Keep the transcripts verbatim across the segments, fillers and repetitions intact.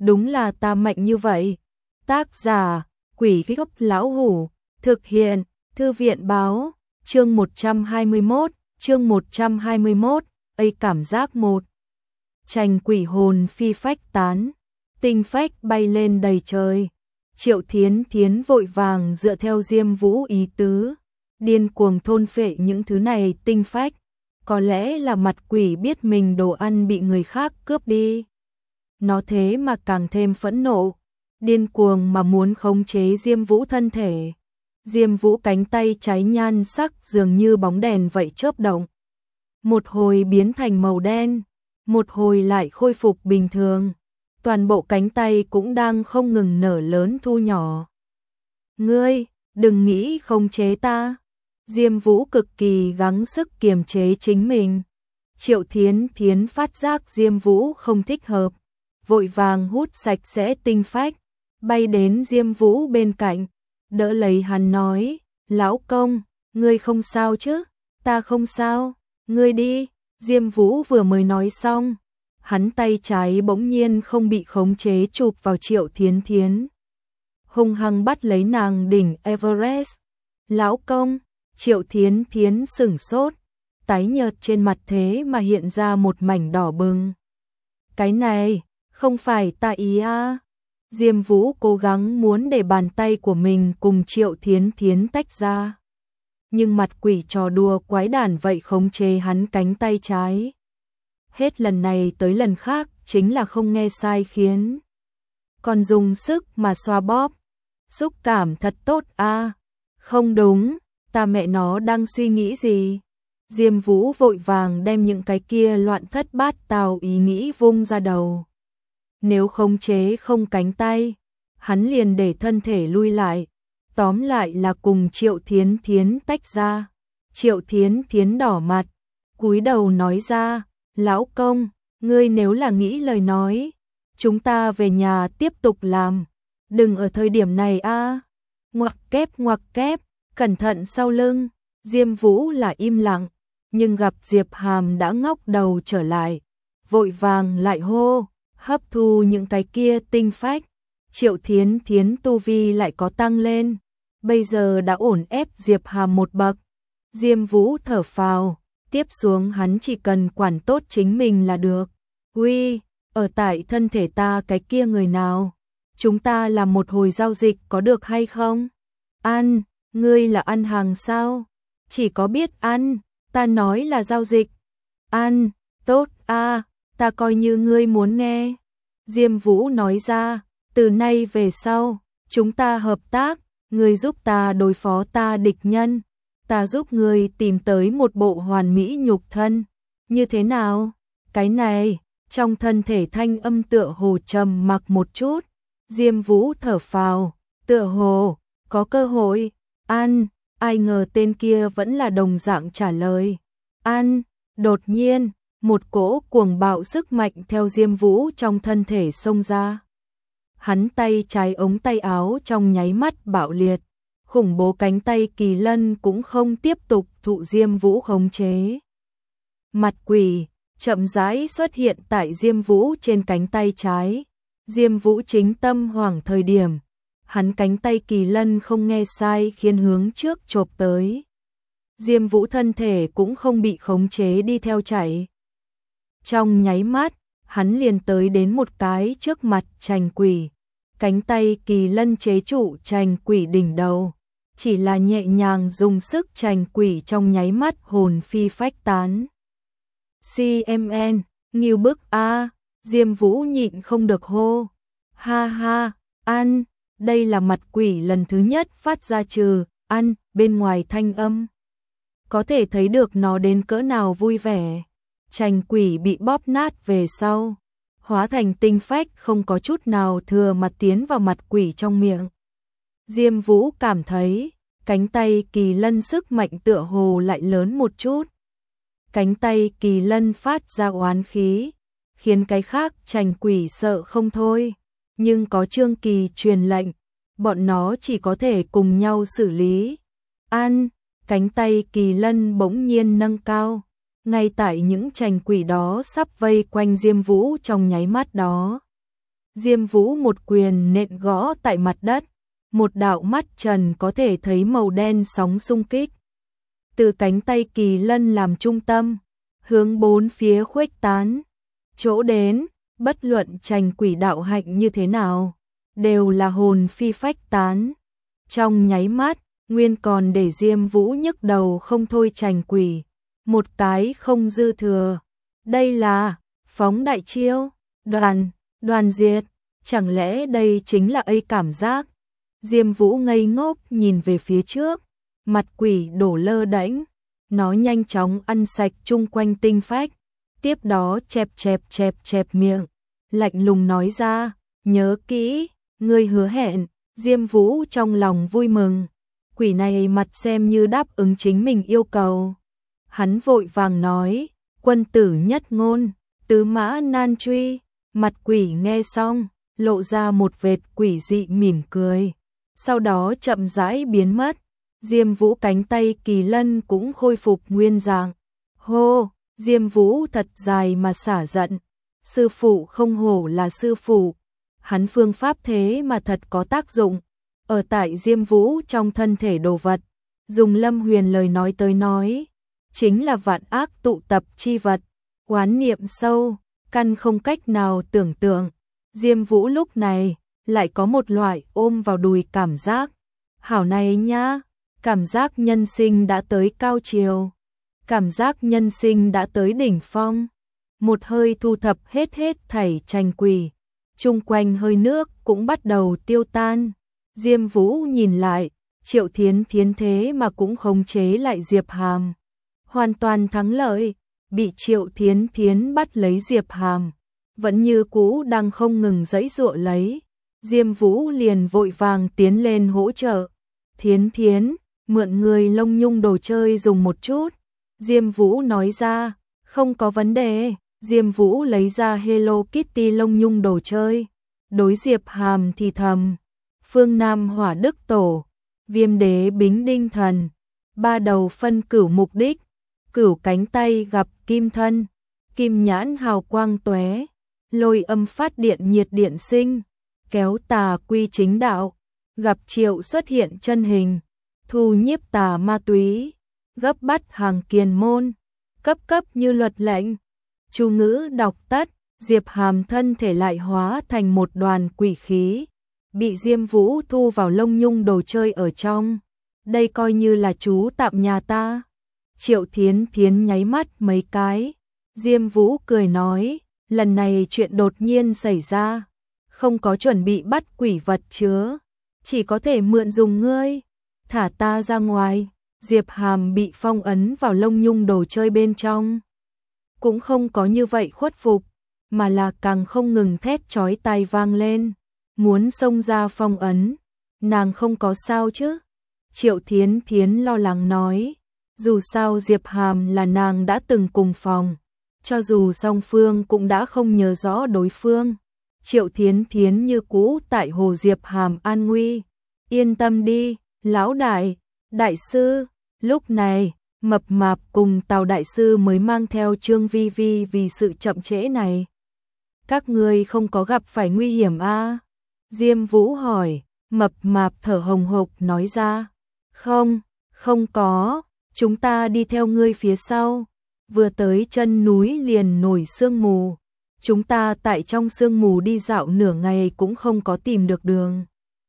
đúng là ta mạnh như vậy. Tác giả, Quỷ Gốc Lão Hủ, thực hiện, Thư viện báo, chương một trăm hai mươi mốt, chương một trăm hai mươi mốt, ấy cảm giác một. Trành quỷ hồn phi phách tán, tinh phách bay lên đầy trời. Triệu Thiến Thiến vội vàng dựa theo Diêm Vũ ý tứ, điên cuồng thôn phệ những thứ này tinh phách. Có lẽ là mặt quỷ biết mình đồ ăn bị người khác cướp đi. Nó thế mà càng thêm phẫn nộ, điên cuồng mà muốn khống chế Diêm Vũ thân thể. Diêm Vũ cánh tay cháy nhan sắc dường như bóng đèn vậy chớp động. Một hồi biến thành màu đen, một hồi lại khôi phục bình thường. Toàn bộ cánh tay cũng đang không ngừng nở lớn thu nhỏ. Ngươi, đừng nghĩ khống chế ta. Diêm Vũ cực kỳ gắng sức kiềm chế chính mình. Triệu Thiến Thiến phát giác Diêm Vũ không thích hợp, vội vàng hút sạch sẽ tinh phách, bay đến Diêm Vũ bên cạnh, đỡ lấy hắn nói, lão công, ngươi không sao chứ, ta không sao, ngươi đi. Diêm Vũ vừa mới nói xong, hắn tay trái bỗng nhiên không bị khống chế chụp vào Triệu Thiến Thiến, hung hăng bắt lấy nàng đỉnh Everest. Lão công. Triệu Thiến Thiến sửng sốt, tái nhợt trên mặt thế mà hiện ra một mảnh đỏ bừng. Cái này, không phải ta ý à. Diêm Vũ cố gắng muốn để bàn tay của mình cùng Triệu Thiến Thiến tách ra. Nhưng mặt quỷ trò đùa quái đản vậy khống chế hắn cánh tay trái. Hết lần này tới lần khác chính là không nghe sai khiến. Còn dùng sức mà xoa bóp. Xúc cảm thật tốt à. Không đúng. Ta mẹ nó đang suy nghĩ gì? Diêm Vũ vội vàng đem những cái kia loạn thất bát tào ý nghĩ vung ra đầu. Nếu khống chế không cánh tay, hắn liền để thân thể lui lại, tóm lại là cùng Triệu Thiến Thiến tách ra. Triệu Thiến Thiến đỏ mặt, cúi đầu nói ra, lão công, ngươi nếu là nghĩ lời nói, chúng ta về nhà tiếp tục làm, đừng ở thời điểm này a. Ngoặc kép ngoặc kép. Cẩn thận sau lưng. Diêm Vũ là im lặng, nhưng gặp Diệp Hàm đã ngóc đầu trở lại, vội vàng lại hô, hấp thu những cái kia tinh phách. Triệu Thiến Thiến tu vi lại có tăng lên, bây giờ đã ổn ép Diệp Hàm một bậc. Diêm Vũ thở phào, tiếp xuống hắn chỉ cần quản tốt chính mình là được. Uy, ở tại thân thể ta cái kia người nào? Chúng ta làm một hồi giao dịch có được hay không? Ăn. Ngươi là ăn hàng sao? Chỉ có biết ăn, ta nói là giao dịch. Ăn, tốt a, à, ta coi như ngươi muốn nghe. Diêm Vũ nói ra, từ nay về sau, chúng ta hợp tác, ngươi giúp ta đối phó ta địch nhân, ta giúp ngươi tìm tới một bộ hoàn mỹ nhục thân. Như thế nào? Cái này, trong thân thể thanh âm tựa hồ trầm mặc một chút. Diêm Vũ thở phào, tựa hồ, có cơ hội. Ăn, ai ngờ tên kia vẫn là đồng dạng trả lời. Ăn, đột nhiên, một cỗ cuồng bạo sức mạnh theo Diêm Vũ trong thân thể xông ra. Hắn tay trái ống tay áo trong nháy mắt bạo liệt, khủng bố cánh tay kỳ lân cũng không tiếp tục thụ Diêm Vũ khống chế. Mặt quỷ, chậm rãi xuất hiện tại Diêm Vũ trên cánh tay trái. Diêm Vũ chính tâm hoảng thời điểm. Hắn cánh tay kỳ lân không nghe sai khiến hướng trước chộp tới. Diêm Vũ thân thể cũng không bị khống chế đi theo chạy. Trong nháy mắt, hắn liền tới đến một cái trước mặt trành quỷ. Cánh tay kỳ lân chế trụ trành quỷ đỉnh đầu. Chỉ là nhẹ nhàng dùng sức trành quỷ trong nháy mắt hồn phi phách tán. xê em en, nghiêu bức a. Diêm Vũ nhịn không được hô. Ha ha, ăn. Đây là mặt quỷ lần thứ nhất phát ra trừ, ăn, bên ngoài thanh âm. Có thể thấy được nó đến cỡ nào vui vẻ. Trành quỷ bị bóp nát về sau, hóa thành tinh phách không có chút nào thừa mà tiến vào mặt quỷ trong miệng. Diêm Vũ cảm thấy, cánh tay kỳ lân sức mạnh tựa hồ lại lớn một chút. Cánh tay kỳ lân phát ra oán khí, khiến cái khác trành quỷ sợ không thôi. Nhưng có Trương Kỳ truyền lệnh, bọn nó chỉ có thể cùng nhau xử lý. An, cánh tay kỳ lân bỗng nhiên nâng cao, ngay tại những trành quỷ đó sắp vây quanh Diêm Vũ trong nháy mắt đó. Diêm Vũ một quyền nện gõ tại mặt đất, một đạo mắt trần có thể thấy màu đen sóng xung kích. Từ cánh tay kỳ lân làm trung tâm, hướng bốn phía khuếch tán. Chỗ đến, bất luận trành quỷ đạo hạnh như thế nào, đều là hồn phi phách tán. Trong nháy mắt, nguyên còn để Diêm Vũ nhức đầu không thôi trành quỷ, một cái không dư thừa. Đây là phóng đại chiêu, đoàn, đoàn diệt, chẳng lẽ đây chính là ấy cảm giác? Diêm Vũ ngây ngốc nhìn về phía trước, mặt quỷ đổ lơ đễnh, nó nhanh chóng ăn sạch chung quanh tinh phách, tiếp đó chẹp chẹp chẹp chẹp miệng, lạnh lùng nói ra, nhớ kỹ, ngươi hứa hẹn. Diêm Vũ trong lòng vui mừng, quỷ này mặt xem như đáp ứng chính mình yêu cầu. Hắn vội vàng nói, quân tử nhất ngôn, tứ mã nan truy. Mặt quỷ nghe xong, lộ ra một vệt quỷ dị mỉm cười, sau đó chậm rãi biến mất. Diêm Vũ cánh tay kỳ lân cũng khôi phục nguyên dạng. Hô, Diêm Vũ thật dài mà xả giận, sư phụ không hổ là sư phụ. Hắn phương pháp thế mà thật có tác dụng. Ở tại Diêm Vũ trong thân thể đồ vật, dùng Lâm Huyền lời nói tới nói, chính là vạn ác tụ tập chi vật, oán niệm sâu, căn không cách nào tưởng tượng. Diêm Vũ lúc này lại có một loại ôm vào đùi cảm giác. Hảo này nhá, cảm giác nhân sinh đã tới cao chiều, cảm giác nhân sinh đã tới đỉnh phong. Một hơi thu thập hết hết thảy trành quỷ, chung quanh hơi nước cũng bắt đầu tiêu tan. Diêm Vũ nhìn lại, Triệu Thiến Thiến thế mà cũng khống chế lại Diệp Hàm. Hoàn toàn thắng lợi, bị Triệu Thiến Thiến bắt lấy Diệp Hàm, vẫn như cũ đang không ngừng giãy giụa lấy. Diêm Vũ liền vội vàng tiến lên hỗ trợ. Thiến Thiến, mượn người lông nhung đồ chơi dùng một chút. Diêm Vũ nói ra, không có vấn đề. Diêm Vũ lấy ra Hello Kitty lông nhung đồ chơi. Đối Diệp Hàm thì thầm, phương Nam hỏa đức tổ, viêm đế bính đinh thần, ba đầu phân cửu mục đích, cửu cánh tay gặp kim thân, kim nhãn hào quang tóe, lôi âm phát điện nhiệt điện sinh, kéo tà quy chính đạo, gặp Triệu xuất hiện chân hình, thu nhiếp tà ma túy, gấp bắt hàng kiền môn, cấp cấp như luật lệnh. Chú ngữ đọc tắt, Diệp Hàm thân thể lại hóa thành một đoàn quỷ khí, bị Diêm Vũ thu vào lông nhung đồ chơi ở trong. Đây coi như là chú tạm nhà ta. Triệu Thiến Thiến nháy mắt mấy cái. Diêm Vũ cười nói, lần này chuyện đột nhiên xảy ra, không có chuẩn bị bắt quỷ vật chứa, chỉ có thể mượn dùng ngươi, thả ta ra ngoài. Diệp Hàm bị phong ấn vào lông nhung đồ chơi bên trong, cũng không có như vậy khuất phục, mà là càng không ngừng thét chói tai vang lên, muốn xông ra phong ấn. Nàng không có sao chứ? Triệu Thiến Thiến lo lắng nói, dù sao Diệp Hàm là nàng đã từng cùng phòng, cho dù song phương cũng đã không nhớ rõ đối phương. Triệu Thiến Thiến như cũ tại hồ Diệp Hàm an nguy. Yên tâm đi, lão đại, đại sư. Lúc này, Mập Mạp cùng Tào đại sư mới mang theo Trương Vi Vi vì sự chậm trễ này. Các ngươi không có gặp phải nguy hiểm a? À? Diêm Vũ hỏi. Mập Mạp thở hồng hộc nói ra, không, không có, chúng ta đi theo ngươi phía sau. Vừa tới chân núi liền nổi sương mù, chúng ta tại trong sương mù đi dạo nửa ngày cũng không có tìm được đường.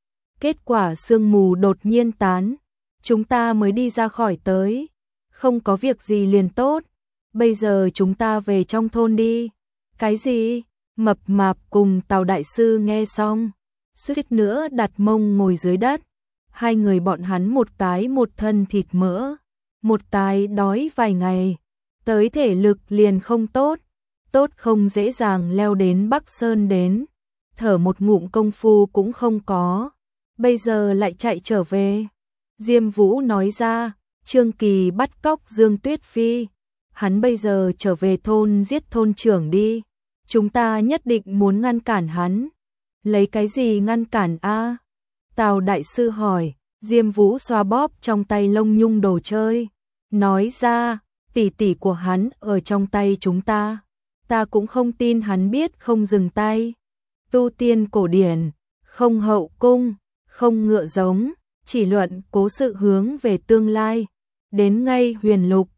Kết quả sương mù đột nhiên tán, chúng ta mới đi ra khỏi tới, không có việc gì liền tốt. Bây giờ chúng ta về trong thôn đi. Cái gì? Mập Mạp cùng Tào đại sư nghe xong, suýt nữa đặt mông ngồi dưới đất. Hai người bọn hắn một cái một thân thịt mỡ, một cái đói vài ngày, tới thể lực liền không tốt, tốt không dễ dàng leo đến Bắc Sơn đến, thở một ngụm công phu cũng không có, bây giờ lại chạy trở về. Diêm Vũ nói ra, Trương Kỳ bắt cóc Dương Tuyết Phi, hắn bây giờ trở về thôn giết thôn trưởng đi, chúng ta nhất định muốn ngăn cản hắn. Lấy cái gì ngăn cản a? Tào đại sư hỏi. Diêm Vũ xoa bóp trong tay lông nhung đồ chơi, nói ra, tỷ tỷ của hắn ở trong tay chúng ta, ta cũng không tin hắn biết không dừng tay. tu tiên cổ điển, không hậu cung, không ngựa giống, chỉ luận cố sự hướng về tương lai. Đến ngay huyền lục,